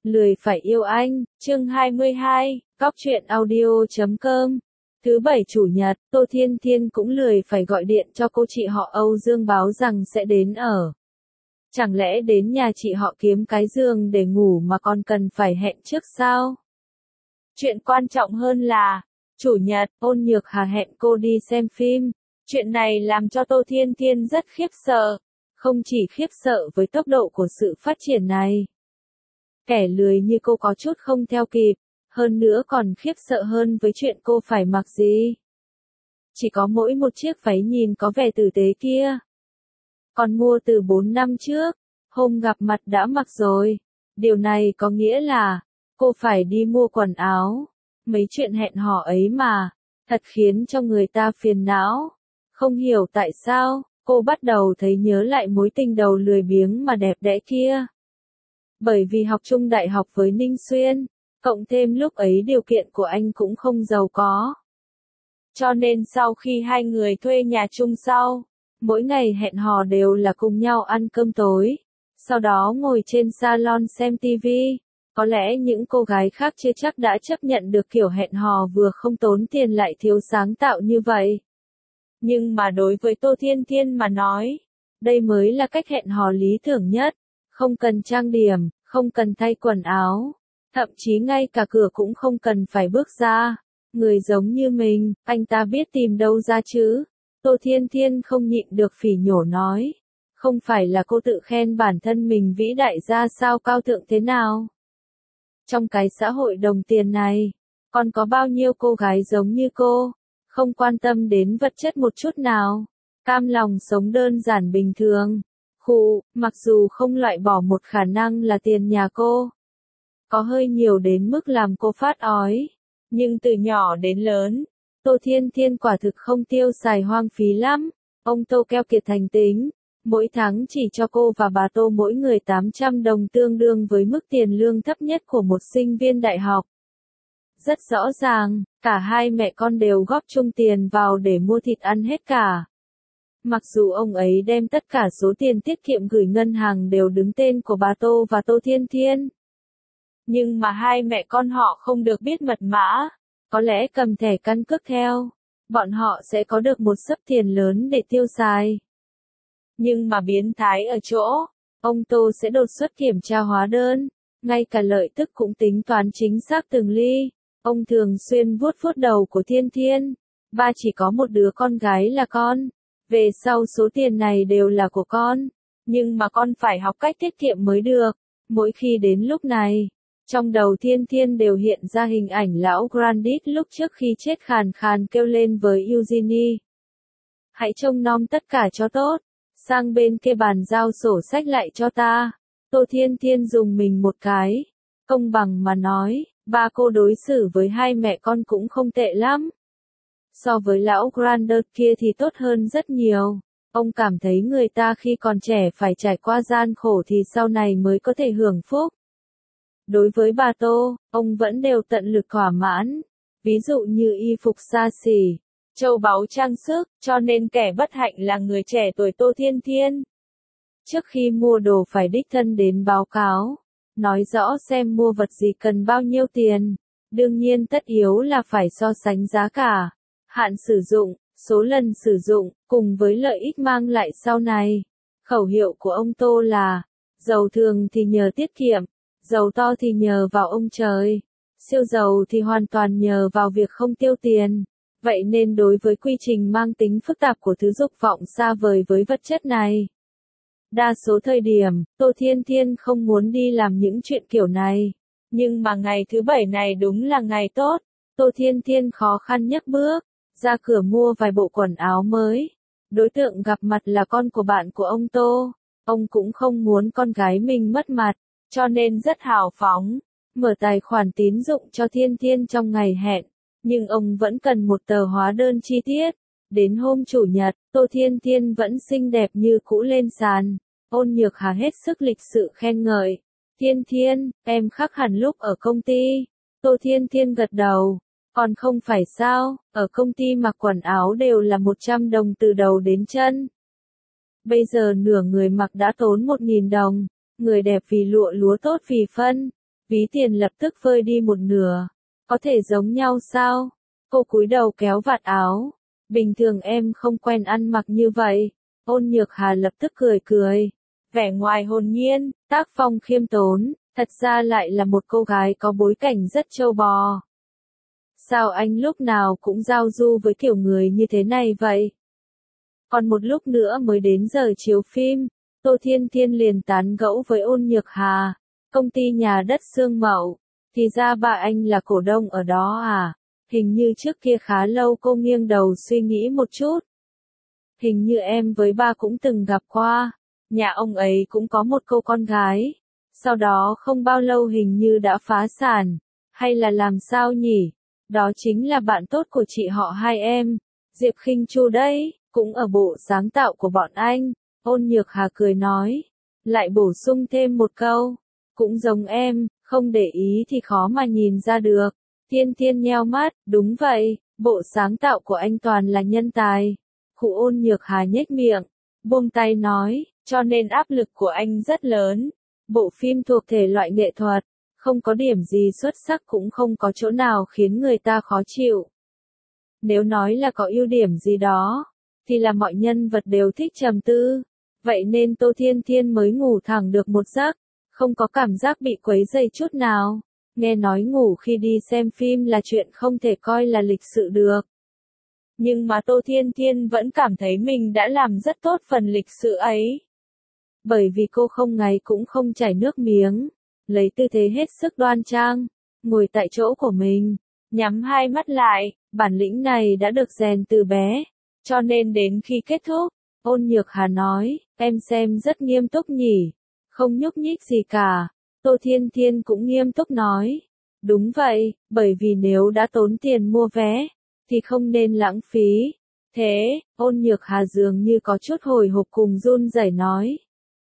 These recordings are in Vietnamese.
Lười phải yêu anh, chương 22, Cóc truyện audio.com. Thứ bảy chủ nhật, Tô Thiên Thiên cũng lười phải gọi điện cho cô chị họ Âu Dương báo rằng sẽ đến ở. Chẳng lẽ đến nhà chị họ kiếm cái giường để ngủ mà còn cần phải hẹn trước sao? Chuyện quan trọng hơn là, chủ nhật, Ôn Nhược Hà hẹn cô đi xem phim. Chuyện này làm cho Tô Thiên Thiên rất khiếp sợ. Không chỉ khiếp sợ với tốc độ của sự phát triển này. Kẻ lười như cô có chút không theo kịp, hơn nữa còn khiếp sợ hơn với chuyện cô phải mặc gì. Chỉ có mỗi một chiếc váy nhìn có vẻ tử tế kia. Còn mua từ 4 năm trước, hôm gặp mặt đã mặc rồi. Điều này có nghĩa là, cô phải đi mua quần áo. Mấy chuyện hẹn hò ấy mà, thật khiến cho người ta phiền não. Không hiểu tại sao, cô bắt đầu thấy nhớ lại mối tình đầu lười biếng mà đẹp đẽ kia. Bởi vì học chung đại học với Ninh Xuyên, cộng thêm lúc ấy điều kiện của anh cũng không giàu có. Cho nên sau khi hai người thuê nhà chung sau, mỗi ngày hẹn hò đều là cùng nhau ăn cơm tối, sau đó ngồi trên salon xem tivi. Có lẽ những cô gái khác chưa chắc đã chấp nhận được kiểu hẹn hò vừa không tốn tiền lại thiếu sáng tạo như vậy. Nhưng mà đối với Tô Thiên Thiên mà nói, đây mới là cách hẹn hò lý tưởng nhất. Không cần trang điểm, không cần thay quần áo, thậm chí ngay cả cửa cũng không cần phải bước ra. Người giống như mình, anh ta biết tìm đâu ra chứ? Tô Thiên Thiên không nhịn được phỉ nhổ nói. Không phải là cô tự khen bản thân mình vĩ đại ra sao cao thượng thế nào? Trong cái xã hội đồng tiền này, còn có bao nhiêu cô gái giống như cô, không quan tâm đến vật chất một chút nào, cam lòng sống đơn giản bình thường. Mặc dù không loại bỏ một khả năng là tiền nhà cô có hơi nhiều đến mức làm cô phát ói, nhưng từ nhỏ đến lớn, Tô Thiên Thiên quả thực không tiêu xài hoang phí lắm. Ông Tô keo kiệt thành tính, mỗi tháng chỉ cho cô và bà Tô mỗi người 800 đồng tương đương với mức tiền lương thấp nhất của một sinh viên đại học. Rất rõ ràng, cả hai mẹ con đều góp chung tiền vào để mua thịt ăn hết cả. Mặc dù ông ấy đem tất cả số tiền tiết kiệm gửi ngân hàng đều đứng tên của bà Tô và Tô Thiên Thiên. Nhưng mà hai mẹ con họ không được biết mật mã. Có lẽ cầm thẻ căn cước theo, bọn họ sẽ có được một xấp tiền lớn để tiêu xài. Nhưng mà biến thái ở chỗ, ông Tô sẽ đột xuất kiểm tra hóa đơn, ngay cả lợi tức cũng tính toán chính xác từng ly. Ông thường xuyên vuốt vuốt đầu của Thiên Thiên. Ba chỉ có một đứa con gái là con. Về sau số tiền này đều là của con, nhưng mà con phải học cách tiết kiệm mới được. Mỗi khi đến lúc này, trong đầu Thiên Thiên đều hiện ra hình ảnh lão Grandit lúc trước khi chết khàn khàn kêu lên với Eugenie. Hãy trông nom tất cả cho tốt, sang bên kia bàn giao sổ sách lại cho ta. Tô Thiên Thiên dùng mình một cái, công bằng mà nói, ba cô đối xử với hai mẹ con cũng không tệ lắm. So với lão Grandit kia thì tốt hơn rất nhiều. Ông cảm thấy người ta khi còn trẻ phải trải qua gian khổ thì sau này mới có thể hưởng phúc. Đối với bà Tô, ông vẫn đều tận lực thỏa mãn. Ví dụ như y phục xa xỉ, châu báu trang sức, cho nên kẻ bất hạnh là người trẻ tuổi Tô Thiên Thiên. Trước khi mua đồ phải đích thân đến báo cáo, nói rõ xem mua vật gì cần bao nhiêu tiền. Đương nhiên tất yếu là phải so sánh giá cả, hạn sử dụng, số lần sử dụng, cùng với lợi ích mang lại sau này. Khẩu hiệu của ông Tô là, giàu thường thì nhờ tiết kiệm, giàu to thì nhờ vào ông trời, siêu giàu thì hoàn toàn nhờ vào việc không tiêu tiền. Vậy nên đối với quy trình mang tính phức tạp của thứ dục vọng xa vời với vật chất này, đa số thời điểm, Tô Thiên Thiên không muốn đi làm những chuyện kiểu này. Nhưng mà ngày thứ bảy này đúng là ngày tốt. Tô Thiên Thiên khó khăn nhấc bước ra cửa mua vài bộ quần áo mới. Đối tượng gặp mặt là con của bạn của ông Tô. Ông cũng không muốn con gái mình mất mặt, cho nên rất hào phóng, mở tài khoản tín dụng cho Thiên Thiên trong ngày hẹn. Nhưng ông vẫn cần một tờ hóa đơn chi tiết. Đến hôm chủ nhật, Tô Thiên Thiên vẫn xinh đẹp như cũ lên sàn. Ôn Nhược Hà hết sức lịch sự khen ngợi. Thiên Thiên, em khác hẳn lúc ở công ty. Tô Thiên Thiên gật đầu. Còn không phải sao, ở công ty mặc quần áo đều là 100 đồng từ đầu đến chân. Bây giờ nửa người mặc đã tốn 1.000 đồng, người đẹp vì lụa lúa tốt vì phân. ví tiền lập tức vơi đi một nửa. Có thể giống nhau sao? Cô cúi đầu kéo vạt áo. Bình thường em không quen ăn mặc như vậy. Ôn Nhược Hà lập tức cười cười. Vẻ ngoài hồn nhiên, tác phong khiêm tốn, thật ra lại là một cô gái có bối cảnh rất trâu bò. Sao anh lúc nào cũng giao du với kiểu người như thế này vậy? Còn một lúc nữa mới đến giờ chiếu phim, Tô Thiên Thiên liền tán gẫu với Ôn Nhược Hà. Công ty nhà đất Sương Mậu, thì ra ba anh là cổ đông ở đó à? Hình như trước kia khá lâu. Cô nghiêng đầu suy nghĩ một chút. Hình như em với ba cũng từng gặp qua. Nhà ông ấy cũng có một cô con gái. Sau đó không bao lâu hình như đã phá sản. Hay là làm sao nhỉ? Đó chính là bạn tốt của chị họ hai em. Diệp Khinh Chu đấy, cũng ở bộ sáng tạo của bọn anh. Ôn Nhược Hà cười nói. Lại bổ sung thêm một câu. Cũng giống em, không để ý thì khó mà nhìn ra được. Thiên Thiên nheo mắt, đúng vậy, bộ sáng tạo của anh toàn là nhân tài. Cụ Ôn Nhược Hà nhếch miệng, buông tay nói, cho nên áp lực của anh rất lớn. Bộ phim thuộc thể loại nghệ thuật, không có điểm gì xuất sắc cũng không có chỗ nào khiến người ta khó chịu. Nếu nói là có ưu điểm gì đó, thì là mọi nhân vật đều thích trầm tư. Vậy nên Tô Thiên Thiên mới ngủ thẳng được một giấc, không có cảm giác bị quấy rầy chút nào. Nghe nói ngủ khi đi xem phim là chuyện không thể coi là lịch sự được. Nhưng mà Tô Thiên Thiên vẫn cảm thấy mình đã làm rất tốt phần lịch sự ấy. Bởi vì cô không ngáy cũng không chảy nước miếng, lấy tư thế hết sức đoan trang, ngồi tại chỗ của mình, nhắm hai mắt lại, bản lĩnh này đã được rèn từ bé, cho nên đến khi kết thúc, Ôn Nhược Hà nói, em xem rất nghiêm túc nhỉ, không nhúc nhích gì cả. Tô Thiên Thiên cũng nghiêm túc nói, đúng vậy, bởi vì nếu đã tốn tiền mua vé, thì không nên lãng phí. Thế, Ôn Nhược Hà dường như có chút hồi hộp cùng run rẩy nói.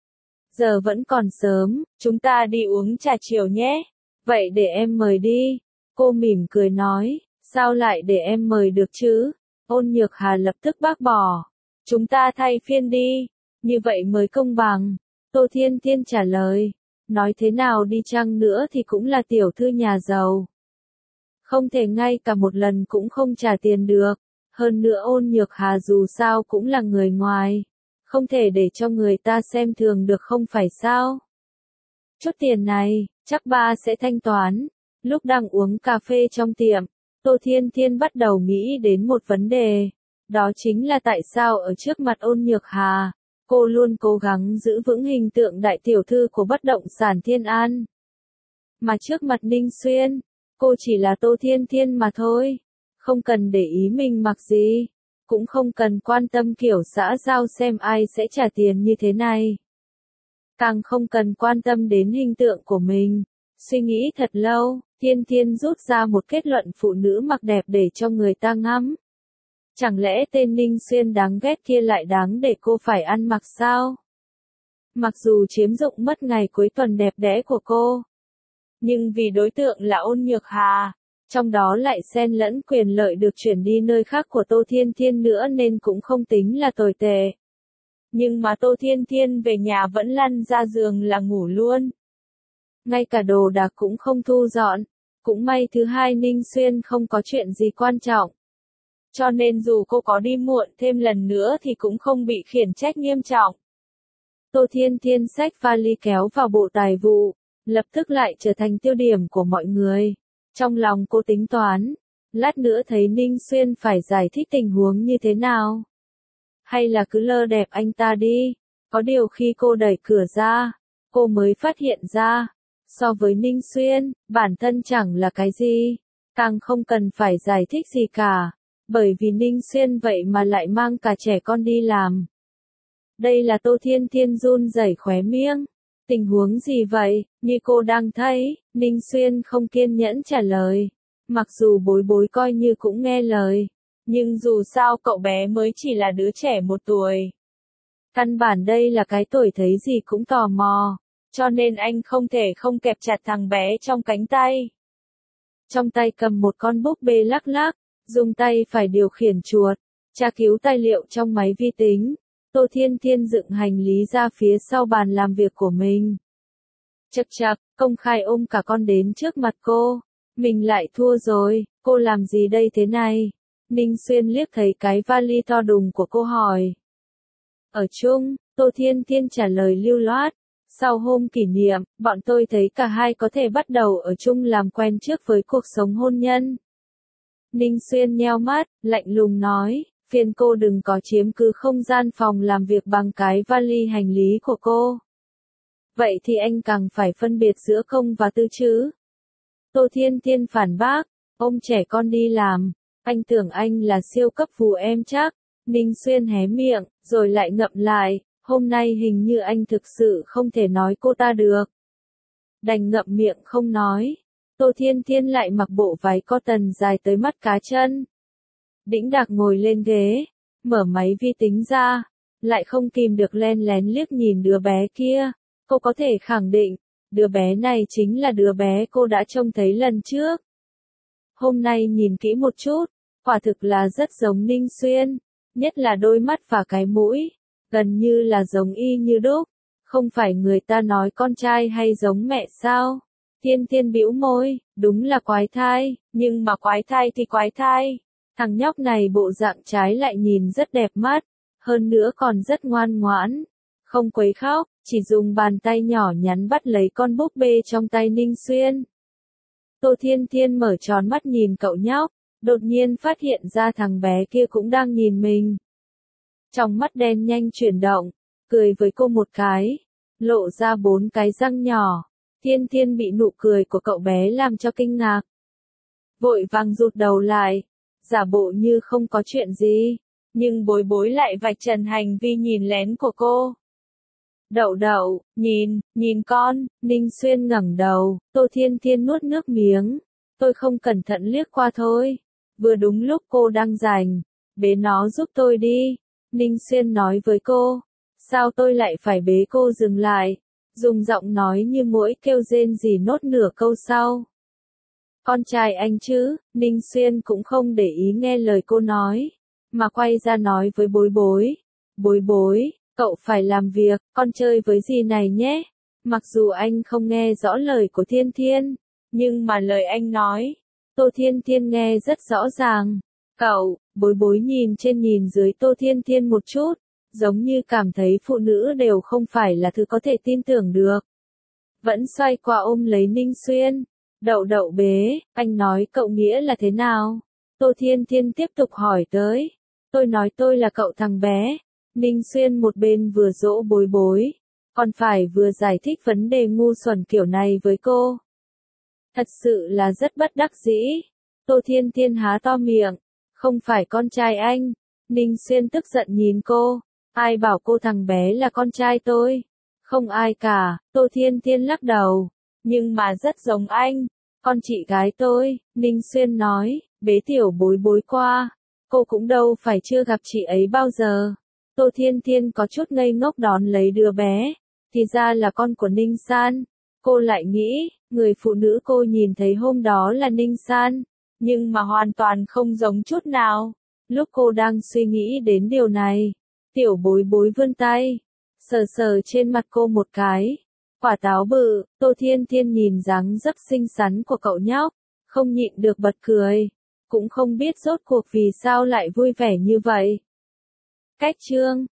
Giờ vẫn còn sớm, chúng ta đi uống trà chiều nhé. Vậy để em mời đi. Cô mỉm cười nói, sao lại để em mời được chứ? Ôn Nhược Hà lập tức bác bỏ. Chúng ta thay phiên đi, như vậy mới công bằng. Tô Thiên Thiên trả lời, nói thế nào đi chăng nữa thì cũng là tiểu thư nhà giàu. Không thể ngay cả một lần cũng không trả tiền được. Hơn nữa Ôn Nhược Hà dù sao cũng là người ngoài. Không thể để cho người ta xem thường được không phải sao? Chút tiền này, chắc ba sẽ thanh toán. Lúc đang uống cà phê trong tiệm, Tô Thiên Thiên bắt đầu nghĩ đến một vấn đề. Đó chính là tại sao ở trước mặt Ôn Nhược Hà, cô luôn cố gắng giữ vững hình tượng đại tiểu thư của bất động sản Thiên An. Mà trước mặt Ninh Xuyên, cô chỉ là Tô Thiên Thiên mà thôi. Không cần để ý mình mặc gì. Cũng không cần quan tâm kiểu xã giao xem ai sẽ trả tiền như thế này. Càng không cần quan tâm đến hình tượng của mình. Suy nghĩ thật lâu, Thiên Thiên rút ra một kết luận phụ nữ mặc đẹp để cho người ta ngắm. Chẳng lẽ tên Ninh Xuyên đáng ghét kia lại đáng để cô phải ăn mặc sao? Mặc dù chiếm dụng mất ngày cuối tuần đẹp đẽ của cô, nhưng vì đối tượng là Ôn Nhược Hà, trong đó lại xen lẫn quyền lợi được chuyển đi nơi khác của Tô Thiên Thiên nữa nên cũng không tính là tồi tệ. Nhưng mà Tô Thiên Thiên về nhà vẫn lăn ra giường là ngủ luôn. Ngay cả đồ đạc cũng không thu dọn. Cũng may thứ hai Ninh Xuyên không có chuyện gì quan trọng. Cho nên dù cô có đi muộn thêm lần nữa thì cũng không bị khiển trách nghiêm trọng. Tô Thiên Thiên xách vali kéo vào bộ tài vụ, lập tức lại trở thành tiêu điểm của mọi người. Trong lòng cô tính toán, lát nữa thấy Ninh Xuyên phải giải thích tình huống như thế nào. Hay là cứ lơ đẹp anh ta đi. Có điều khi cô đẩy cửa ra, cô mới phát hiện ra, so với Ninh Xuyên, bản thân chẳng là cái gì, càng không cần phải giải thích gì cả, bởi vì Ninh Xuyên vậy mà lại mang cả trẻ con đi làm. Đây là Tô Thiên Thiên run rẩy khóe miệng. Tình huống gì vậy, như cô đang thấy, Ninh Xuyên không kiên nhẫn trả lời. Mặc dù bối bối coi như cũng nghe lời, nhưng dù sao cậu bé mới chỉ là đứa trẻ 1 tuổi. Căn bản đây là cái tuổi thấy gì cũng tò mò, cho nên anh không thể không kẹp chặt thằng bé trong cánh tay. Trong tay cầm một con búp bê lắc lắc, dùng tay phải điều khiển chuột, tra cứu tài liệu trong máy vi tính. Tô Thiên Thiên dựng hành lý ra phía sau bàn làm việc của mình. Chậc chậc, công khai ôm cả con đến trước mặt cô. Mình lại thua rồi, cô làm gì đây thế này? Ninh Xuyên liếc thấy cái vali to đùng của cô hỏi. Ở chung, Tô Thiên Thiên trả lời lưu loát. Sau hôm kỷ niệm, bọn tôi thấy cả hai có thể bắt đầu ở chung làm quen trước với cuộc sống hôn nhân. Ninh Xuyên nheo mắt, lạnh lùng nói, phiền cô đừng có chiếm cứ không gian phòng làm việc bằng cái vali hành lý của cô. Vậy thì anh càng phải phân biệt giữa công và tư chứ. Tô Thiên Thiên phản bác, ông trẻ con đi làm, anh tưởng anh là siêu cấp phù em chắc. Ninh Xuyên hé miệng, rồi lại ngậm lại, hôm nay hình như anh thực sự không thể nói cô ta được. Đành ngậm miệng không nói. Tô Thiên Thiên lại mặc bộ váy cotton dài tới mắt cá chân. Đĩnh đạc ngồi lên ghế, mở máy vi tính ra, lại không kìm được len lén liếc nhìn đứa bé kia. Cô có thể khẳng định, đứa bé này chính là đứa bé cô đã trông thấy lần trước. Hôm nay nhìn kỹ một chút, quả thực là rất giống Ninh Xuyên, nhất là đôi mắt và cái mũi, gần như là giống y như đúc. Không phải người ta nói con trai hay giống mẹ sao? Thiên Thiên bĩu môi, đúng là quái thai, nhưng mà quái thai thì quái thai. Thằng nhóc này bộ dạng trái lại nhìn rất đẹp mắt, hơn nữa còn rất ngoan ngoãn, không quấy khóc, chỉ dùng bàn tay nhỏ nhắn bắt lấy con búp bê trong tay Ninh Xuyên. Tô Thiên Thiên mở tròn mắt nhìn cậu nhóc, đột nhiên phát hiện ra thằng bé kia cũng đang nhìn mình. Trong mắt đen nhanh chuyển động, cười với cô một cái, lộ ra 4 cái răng nhỏ. Thiên Thiên bị nụ cười của cậu bé làm cho kinh ngạc. Vội vàng rụt đầu lại, giả bộ như không có chuyện gì, nhưng bối bối lại vạch trần hành vi nhìn lén của cô. Đậu đậu, nhìn con, Ninh Xuyên ngẩng đầu, Tô Thiên Thiên nuốt nước miếng. Tôi không cẩn thận liếc qua thôi. Vừa đúng lúc cô đang rảnh, bế nó giúp tôi đi. Ninh Xuyên nói với cô. Sao tôi lại phải bế cô dừng lại? Dùng giọng nói như muỗi kêu rên rỉ nốt nửa câu sau. Con trai anh chứ, Ninh Xuyên cũng không để ý nghe lời cô nói, mà quay ra nói với bối bối. Bối bối, cậu phải làm việc, con chơi với gì này nhé. Mặc dù anh không nghe rõ lời của Thiên Thiên, nhưng mà lời anh nói, Tô Thiên Thiên nghe rất rõ ràng. Cậu, bối bối nhìn trên nhìn dưới Tô Thiên Thiên một chút, giống như cảm thấy phụ nữ đều không phải là thứ có thể tin tưởng được. Vẫn xoay qua ôm lấy Ninh Xuyên. Đậu đậu bế, anh nói cậu nghĩa là thế nào? Tô Thiên Thiên tiếp tục hỏi tới. Tôi nói tôi là cậu thằng bé. Ninh Xuyên một bên vừa dỗ bối bối, còn phải vừa giải thích vấn đề ngu xuẩn kiểu này với cô. Thật sự là rất bất đắc dĩ. Tô Thiên Thiên há to miệng. Không phải con trai anh. Ninh Xuyên tức giận nhìn cô. Ai bảo cô thằng bé là con trai tôi? Không ai cả. Tô Thiên Thiên lắc đầu. Nhưng mà rất giống anh. Con chị gái tôi, Ninh Xuyên nói, bế tiểu bối bối qua. Cô cũng đâu phải chưa gặp chị ấy bao giờ. Tô Thiên Thiên có chút ngây ngốc đón lấy đứa bé. Thì ra là con của Ninh San. Cô lại nghĩ, người phụ nữ cô nhìn thấy hôm đó là Ninh San. Nhưng mà hoàn toàn không giống chút nào. Lúc cô đang suy nghĩ đến điều này, tiểu bối bối vươn tay, sờ sờ trên mặt cô một cái. Quả táo bự, Tô Thiên Thiên nhìn dáng dấp xinh xắn của cậu nhóc, không nhịn được bật cười. Cũng không biết rốt cuộc vì sao lại vui vẻ như vậy. Cách chương